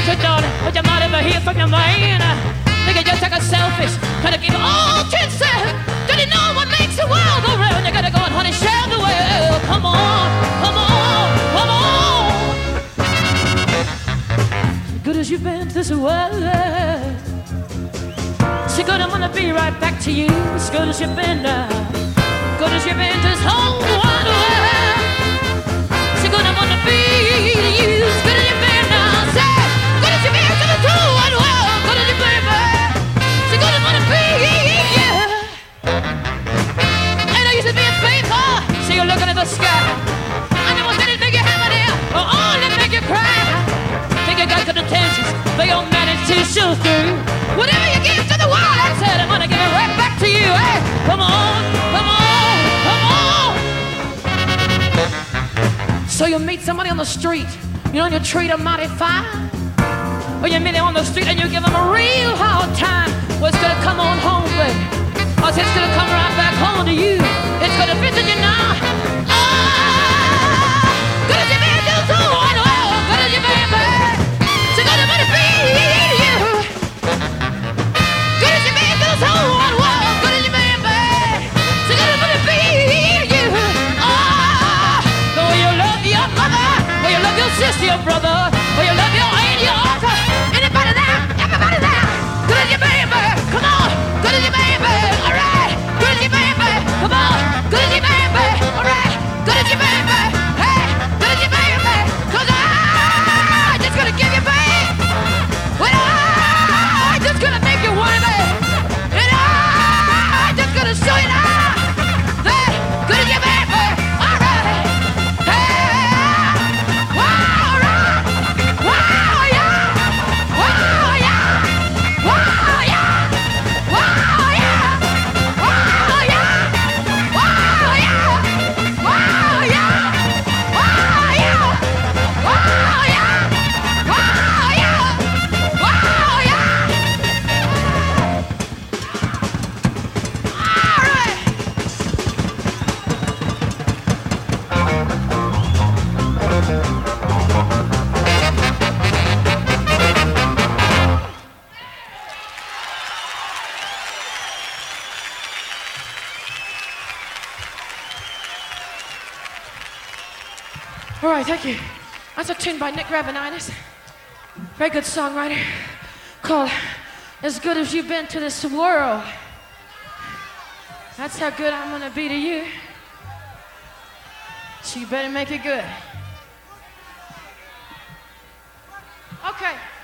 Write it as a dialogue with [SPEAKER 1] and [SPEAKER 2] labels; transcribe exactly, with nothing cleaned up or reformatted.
[SPEAKER 1] So darling, would you mind if I hear from your man? Think you just take a selfish, try to keep it all to yourself. Don't you know what makes the world go round? You gotta go and honey, share the world. Come on, come on, come on. Good as you've been to this world, so good I'm gonna be right back to you. As good as you've been now, good as you've been to this whole wide world, so good I'm gonna be to you. As good as you've been now, say, good as you've been to this whole wide world, good as you've been, man, so good I'm gonna be, yeah. I know you should be a faithful, so you're looking at the sky. I know what didn't make you hammer there, or only make you cry. Think you got good intentions, but you'll manage to show through. Whatever you give to the world, I said I'm gonna give it right back to you. Hey, come on, come on, come on. So you meet somebody on the street, you know, and you treat them mighty fine. Or you meet them on the street and you give them a real hard time. Well, it's gonna come on home, baby. Or it's gonna come right back home to you. It's gonna visit you now. Ah, good as you been, do so on. Oh, good as you been, baby. So good as gonna be you. Good as you been, do so on. Oh, good as you been, baby. So good as gonna be you. Ah, oh, you love your mother, or you love your sister, your brother, or you love your aunt, your uncle. Anybody there? Everybody there? Good as you been, baby. Come on, good as you been, baby. All right, good as you been, baby. Come on, good as you been, baby. All right, good as you been, baby. Hey, good as you been, baby. 'Cause I just gonna give you, baby. Well, I just gonna make you want me. And I just gonna show you now that good as you been, baby. All right, hey, wow, all right, wow, yeah, wow, yeah, wow, yeah, wow, yeah, wow, yeah, wow, yeah, wow, yeah, wow, yeah, wow, yeah, wow, yeah, wow, yeah. All right. All right, thank you. That's a tune by Nick Rabinitis. Very good songwriter called As Good As You've Been to This World. That's how good I'm gonna be to you. So you better make it good. Okay.